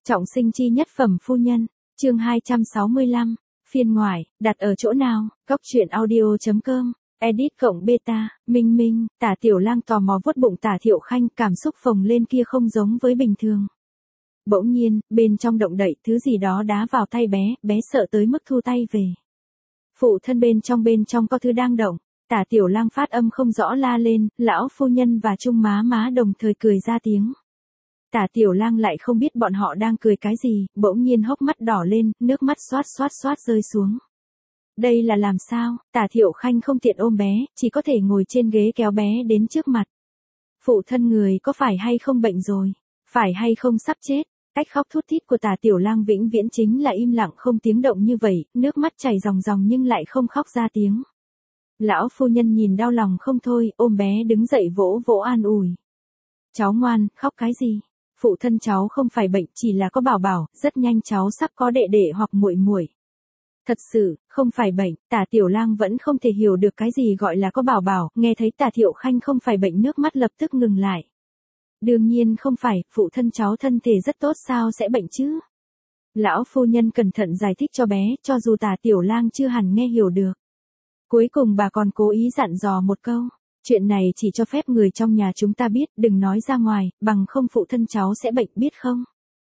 Trọng sinh chi nhất phẩm phu nhân, chương 265, phiên ngoại, đặt ở chỗ nào, góc truyện audio.com, edit cộng beta, Minh Minh, Tả Tiểu Lang tò mò vuốt bụng Tả Thiệu Khanh, cảm xúc phồng lên kia không giống với bình thường. Bỗng nhiên, bên trong động đậy, thứ gì đó đá vào tay bé, bé sợ tới mức thu tay về. Phụ thân bên trong có thứ đang động, Tả Tiểu Lang phát âm không rõ la lên, lão phu nhân và Trung má má đồng thời cười ra tiếng. Tả Tiểu Lang lại không biết bọn họ đang cười cái gì, bỗng nhiên hốc mắt đỏ lên, nước mắt xoát rơi xuống. Đây là làm sao? Tả Thiệu Khanh không tiện ôm bé, chỉ có thể ngồi trên ghế kéo bé đến trước mặt. Phụ thân người có phải hay không bệnh rồi? Phải hay không sắp chết? Cách khóc thút thít của Tả Tiểu Lang vĩnh viễn chính là im lặng không tiếng động như vậy, nước mắt chảy ròng nhưng lại không khóc ra tiếng. Lão phu nhân nhìn đau lòng không thôi, ôm bé đứng dậy vỗ vỗ an ủi. Cháu ngoan, khóc cái gì? Phụ thân cháu không phải bệnh, chỉ là có bảo bảo, rất nhanh cháu sắp có đệ đệ hoặc muội muội. Thật sự, không phải bệnh, Tả Tiểu Lang vẫn không thể hiểu được cái gì gọi là có bảo bảo, nghe thấy Tả Thiệu Khanh không phải bệnh nước mắt lập tức ngừng lại. Đương nhiên không phải, phụ thân cháu thân thể rất tốt sao sẽ bệnh chứ? Lão phu nhân cẩn thận giải thích cho bé, cho dù Tả Tiểu Lang chưa hẳn nghe hiểu được. Cuối cùng bà còn cố ý dặn dò một câu. Chuyện này chỉ cho phép người trong nhà chúng ta biết, đừng nói ra ngoài, bằng không phụ thân cháu sẽ bệnh biết không?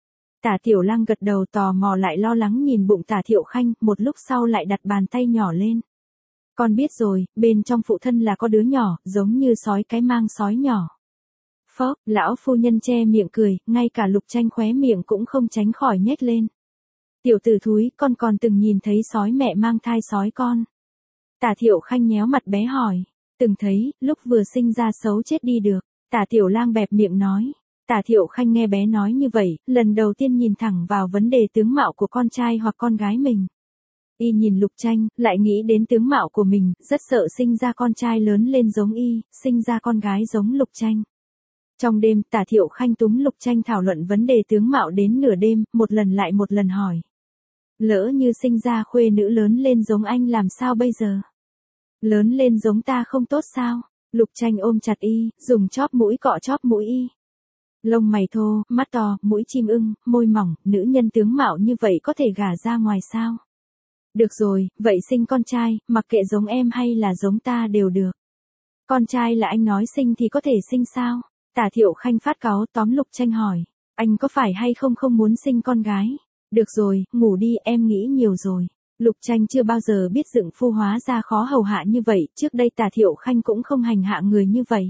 Tả Tiểu Lang gật đầu tò mò lại lo lắng nhìn bụng Tả Thiệu Khanh, một lúc sau lại đặt bàn tay nhỏ lên. Con biết rồi, bên trong phụ thân là có đứa nhỏ, giống như sói cái mang sói nhỏ. Phốc, lão phu nhân che miệng cười, ngay cả Lục Tranh khóe miệng cũng không tránh khỏi nhếch lên. Tiểu tử thúi, con còn từng nhìn thấy sói mẹ mang thai sói con. Tả Thiệu Khanh nhéo mặt bé hỏi. Từng thấy, lúc vừa sinh ra xấu chết đi được. Tả Tiểu Lang bẹp miệng nói. Tả Thiệu Khanh nghe bé nói như vậy, lần đầu tiên nhìn thẳng vào vấn đề tướng mạo của con trai hoặc con gái mình. Y nhìn Lục Tranh, lại nghĩ đến tướng mạo của mình, rất sợ sinh ra con trai lớn lên giống y, sinh ra con gái giống Lục Tranh. Trong đêm, Tả Thiệu Khanh túm Lục Tranh thảo luận vấn đề tướng mạo đến nửa đêm, một lần lại một lần hỏi. Lỡ như sinh ra khuê nữ lớn lên giống anh làm sao bây giờ? Lớn lên giống ta không tốt sao? Lục Tranh ôm chặt y, dùng chóp mũi cọ chóp mũi y. Lông mày thô, mắt to, mũi chim ưng, môi mỏng, nữ nhân tướng mạo như vậy có thể gả ra ngoài sao? Được rồi, vậy sinh con trai, mặc kệ giống em hay là giống ta đều được. Con trai là anh nói sinh thì có thể sinh sao? Tả Thiệu Khanh phát cáu tóm Lục Tranh hỏi. Anh có phải hay không muốn sinh con gái? Được rồi, ngủ đi, em nghĩ nhiều rồi. Lục Tranh chưa bao giờ biết dựng phu hóa ra khó hầu hạ như vậy, trước đây Tả Thiệu Khanh cũng không hành hạ người như vậy.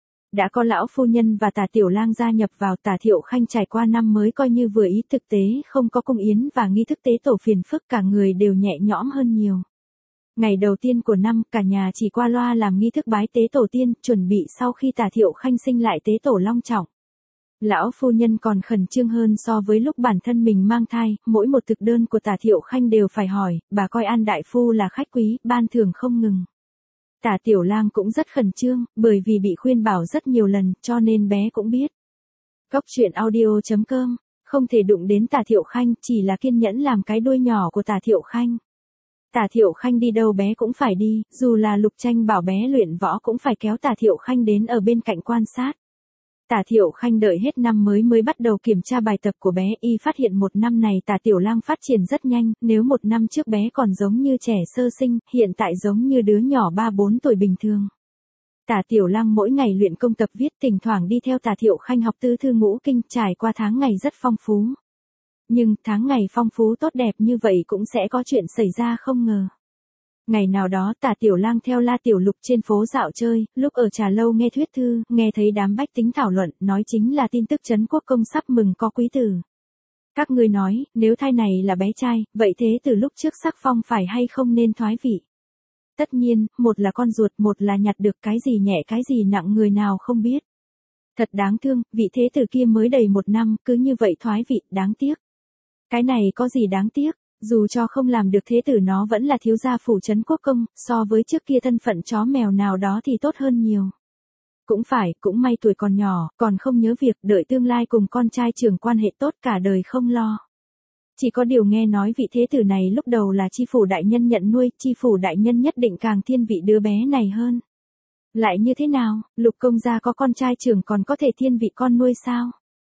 Đã có lão phu nhân và Tả Tiểu Lang gia nhập vào, Tả Thiệu Khanh trải qua năm mới coi như vừa ý, thực tế không có cung yến và nghi thức tế tổ phiền phức, cả người đều nhẹ nhõm hơn nhiều. Ngày đầu tiên của năm, cả nhà chỉ qua loa làm nghi thức bái tế tổ tiên, chuẩn bị sau khi Tả Thiệu Khanh sinh lại tế tổ long trọng. Lão phu nhân còn khẩn trương hơn so với lúc bản thân mình mang thai, mỗi một thực đơn của Tả Thiệu Khanh đều phải hỏi, bà coi An đại phu là khách quý, ban thưởng không ngừng. Tả Tiểu Lang cũng rất khẩn trương, bởi vì bị khuyên bảo rất nhiều lần, cho nên bé cũng biết. Góc truyện audio.com, không thể đụng đến Tả Thiệu Khanh, chỉ là kiên nhẫn làm cái đuôi nhỏ của Tả Thiệu Khanh. Tả Thiệu Khanh đi đâu bé cũng phải đi, dù là Lục Tranh bảo bé luyện võ cũng phải kéo Tả Thiệu Khanh đến ở bên cạnh quan sát. Tả Thiệu Khanh đợi hết năm mới bắt đầu kiểm tra bài tập của bé, y phát hiện một năm này Tả Tiểu Lang phát triển rất nhanh, nếu một năm trước bé còn giống như trẻ sơ sinh, hiện tại giống như đứa nhỏ 3-4 tuổi bình thường. Tả Tiểu Lang mỗi ngày luyện công tập viết, thỉnh thoảng đi theo Tả Thiệu Khanh học tứ thư ngũ kinh, trải qua tháng ngày rất phong phú. Nhưng tháng ngày phong phú tốt đẹp như vậy cũng sẽ có chuyện xảy ra không ngờ. Ngày nào đó Tả Tiểu Lang theo La Tiểu Lục trên phố dạo chơi, lúc ở trà lâu nghe thuyết thư, nghe thấy đám bách tính thảo luận, nói chính là tin tức Trấn Quốc Công sắp mừng có quý tử. Các ngươi nói, nếu thai này là bé trai, vậy thế từ lúc trước sắc phong phải hay không nên thoái vị? Tất nhiên, một là con ruột, một là nhặt được cái gì nhẹ cái gì nặng người nào không biết. Thật đáng thương, vị thế tử kia mới đầy một năm, cứ như vậy thoái vị, đáng tiếc. Cái này có gì đáng tiếc? Dù cho không làm được thế tử nó vẫn là thiếu gia phủ Trấn Quốc Công, so với trước kia thân phận chó mèo nào đó thì tốt hơn nhiều. Cũng phải, cũng may tuổi còn nhỏ, còn không nhớ việc, đợi tương lai cùng con trai trưởng quan hệ tốt cả đời không lo. Chỉ có điều nghe nói vị thế tử này lúc đầu là chi phủ đại nhân nhận nuôi, chi phủ đại nhân nhất định càng thiên vị đứa bé này hơn. Lại như thế nào, Lục công gia có con trai trưởng còn có thể thiên vị con nuôi sao?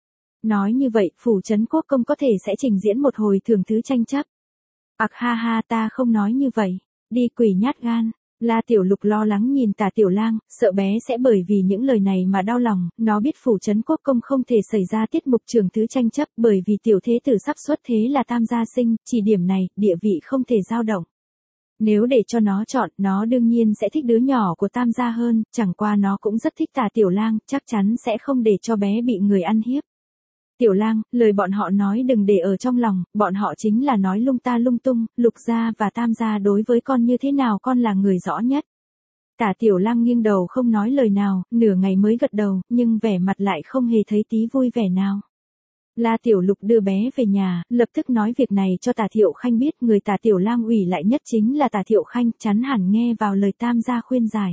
Nói như vậy, phủ trấn quốc công có thể sẽ trình diễn một hồi thưởng thứ tranh chấp. Ặc ha ha, ta không nói như vậy. Đi quỷ nhát gan. La Tiểu Lục lo lắng nhìn Tả Tiểu Lang, sợ bé sẽ bởi vì những lời này mà đau lòng, nó biết phủ trấn quốc công không thể xảy ra tiết mục trường thứ tranh chấp bởi vì tiểu thế tử sắp xuất thế là tam gia sinh, chỉ điểm này, địa vị không thể dao động. Nếu để cho nó chọn, nó đương nhiên sẽ thích đứa nhỏ của tam gia hơn, chẳng qua nó cũng rất thích Tả Tiểu Lang, chắc chắn sẽ không để cho bé bị người ăn hiếp. Tiểu Lang, lời bọn họ nói đừng để ở trong lòng, bọn họ chính là nói lung ta lung tung, Lục gia và Tam gia đối với con như thế nào con là người rõ nhất. Tả Tiểu Lang nghiêng đầu không nói lời nào, nửa ngày mới gật đầu, nhưng vẻ mặt lại không hề thấy tí vui vẻ nào. La Tiểu Lục đưa bé về nhà, lập tức nói việc này cho Tả Thiệu Khanh biết, người Tả Tiểu Lang ủy lại nhất chính là Tả Thiệu Khanh, chắn hẳn nghe vào lời Tam gia khuyên giải.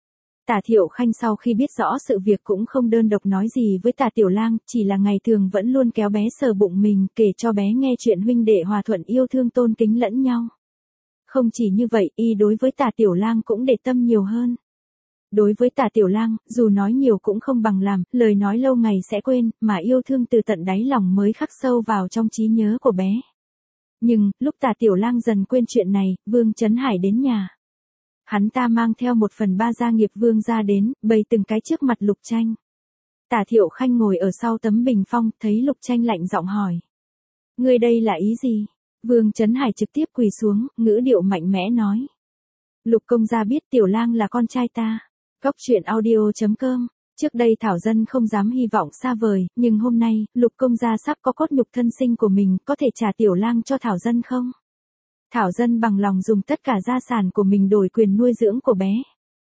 Tả Thiệu Khanh sau khi biết rõ sự việc cũng không đơn độc nói gì với Tả Tiểu Lang, chỉ là ngày thường vẫn luôn kéo bé sờ bụng mình, kể cho bé nghe chuyện huynh đệ hòa thuận yêu thương tôn kính lẫn nhau. Không chỉ như vậy, y đối với Tả Tiểu Lang cũng để tâm nhiều hơn. Đối với Tả Tiểu Lang, dù nói nhiều cũng không bằng làm, lời nói lâu ngày sẽ quên, mà yêu thương từ tận đáy lòng mới khắc sâu vào trong trí nhớ của bé. Nhưng, lúc Tả Tiểu Lang dần quên chuyện này, Vương Chấn Hải đến nhà. Hắn ta mang theo 1/3 gia nghiệp Vương gia đến, bày từng cái trước mặt Lục Tranh. Tả Thiệu Khanh ngồi ở sau tấm bình phong, thấy Lục Tranh lạnh giọng hỏi. Ngươi đây là ý gì? Vương Chấn Hải trực tiếp quỳ xuống, ngữ điệu mạnh mẽ nói. Lục công gia biết Tiểu Lang là con trai ta. Cóc truyện audio.com. Trước đây Thảo Dân không dám hy vọng xa vời, nhưng hôm nay, Lục công gia sắp có cốt nhục thân sinh của mình, có thể trả Tiểu Lang cho Thảo Dân không? Thảo Dân bằng lòng dùng tất cả gia sản của mình đổi quyền nuôi dưỡng của bé.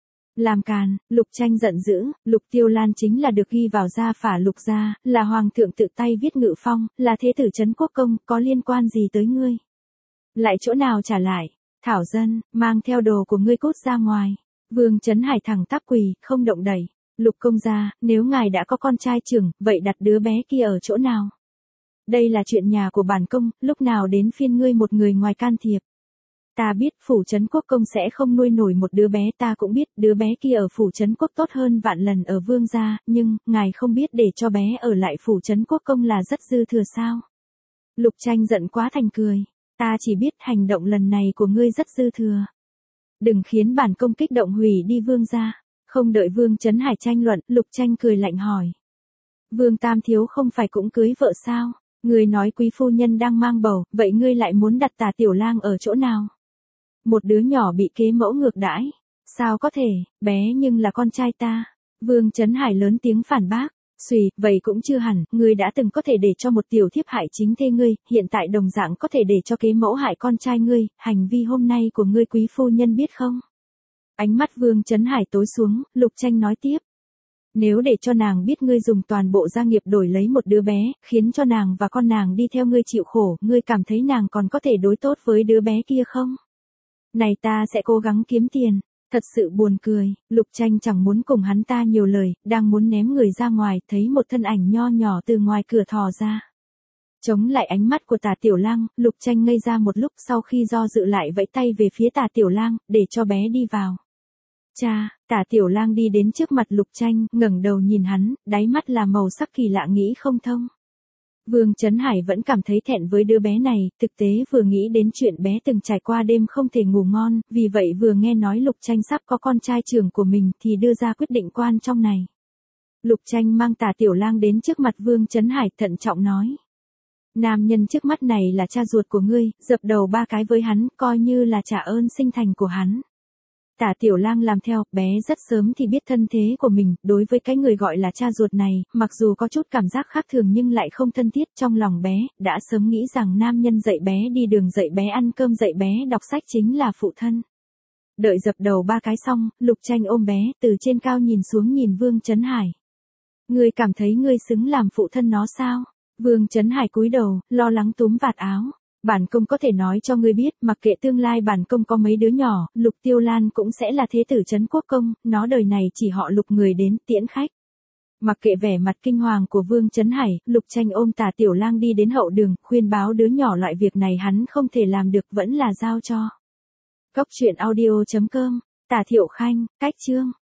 Làm càn, Lục Tranh giận dữ, Lục Tiêu Lan chính là được ghi vào gia phả Lục gia, là hoàng thượng tự tay viết ngự phong, là thế tử trấn quốc công, có liên quan gì tới ngươi? Lại chỗ nào trả lại? Thảo Dân, mang theo đồ của ngươi cút ra ngoài. Vương Chấn Hải thẳng tắp quỳ, không động đậy. Lục công gia, nếu ngài đã có con trai trưởng, vậy đặt đứa bé kia ở chỗ nào? Đây là chuyện nhà của bản công, lúc nào đến phiên ngươi một người ngoài can thiệp. Ta biết phủ trấn quốc công sẽ không nuôi nổi một đứa bé, ta cũng biết đứa bé kia ở phủ trấn quốc tốt hơn vạn lần ở Vương gia, nhưng, ngài không biết để cho bé ở lại phủ trấn quốc công là rất dư thừa sao? Lục Tranh giận quá thành cười. Ta chỉ biết hành động lần này của ngươi rất dư thừa. Đừng khiến bản công kích động hủy đi Vương gia. Không đợi Vương Chấn Hải tranh luận, Lục Tranh cười lạnh hỏi. Vương Tam Thiếu không phải cũng cưới vợ sao? Ngươi nói quý phu nhân đang mang bầu, vậy ngươi lại muốn đặt Tả Tiểu Lang ở chỗ nào? Một đứa nhỏ bị kế mẫu ngược đãi. Sao có thể, bé nhưng là con trai ta. Vương Chấn Hải lớn tiếng phản bác. Xùy, vậy cũng chưa hẳn, ngươi đã từng có thể để cho một tiểu thiếp hại chính thê ngươi, hiện tại đồng dạng có thể để cho kế mẫu hại con trai ngươi, hành vi hôm nay của ngươi quý phu nhân biết không? Ánh mắt Vương Chấn Hải tối xuống, Lục Tranh nói tiếp. Nếu để cho nàng biết ngươi dùng toàn bộ gia nghiệp đổi lấy một đứa bé, khiến cho nàng và con nàng đi theo ngươi chịu khổ, ngươi cảm thấy nàng còn có thể đối tốt với đứa bé kia không? Này ta sẽ cố gắng kiếm tiền. Thật sự buồn cười, Lục Tranh chẳng muốn cùng hắn ta nhiều lời, đang muốn ném người ra ngoài, thấy một thân ảnh nho nhỏ từ ngoài cửa thò ra. Chống lại ánh mắt của Tả Tiểu Lang, Lục Tranh ngây ra một lúc, sau khi do dự lại vẫy tay về phía Tả Tiểu Lang, để cho bé đi vào. Cha, Tả Tiểu Lang đi đến trước mặt Lục Tranh, ngẩng đầu nhìn hắn, đáy mắt là màu sắc kỳ lạ nghĩ không thông. Vương Chấn Hải vẫn cảm thấy thẹn với đứa bé này, thực tế vừa nghĩ đến chuyện bé từng trải qua đêm không thể ngủ ngon, vì vậy vừa nghe nói Lục Tranh sắp có con trai trưởng của mình thì đưa ra quyết định quan trọng này. Lục Tranh mang Tả Tiểu Lang đến trước mặt Vương Chấn Hải thận trọng nói. Nam nhân trước mắt này là cha ruột của ngươi, dập đầu 3 cái với hắn, coi như là trả ơn sinh thành của hắn. Tả Tiểu Lang làm theo, bé rất sớm thì biết thân thế của mình, đối với cái người gọi là cha ruột này, mặc dù có chút cảm giác khác thường nhưng lại không thân thiết, trong lòng bé, đã sớm nghĩ rằng nam nhân dạy bé đi đường, dạy bé ăn cơm, dạy bé đọc sách chính là phụ thân. Đợi dập đầu 3 cái xong, Lục Tranh ôm bé, từ trên cao nhìn xuống nhìn Vương Chấn Hải. Ngươi cảm thấy ngươi xứng làm phụ thân nó sao? Vương Chấn Hải cúi đầu, lo lắng túm vạt áo. Bản công có thể nói cho ngươi biết, mặc kệ tương lai bản công có mấy đứa nhỏ, Lục Tiêu Lan cũng sẽ là thế tử trấn quốc công, nó đời này chỉ họ Lục người đến tiễn khách. Mặc kệ vẻ mặt kinh hoàng của Vương Chấn Hải, Lục Tranh ôm Tả Tiểu Lang đi đến hậu đường, khuyên báo đứa nhỏ loại việc này hắn không thể làm được, vẫn là giao cho. Cóc truyện audio.com, Tả Thiệu Khanh, cách chương.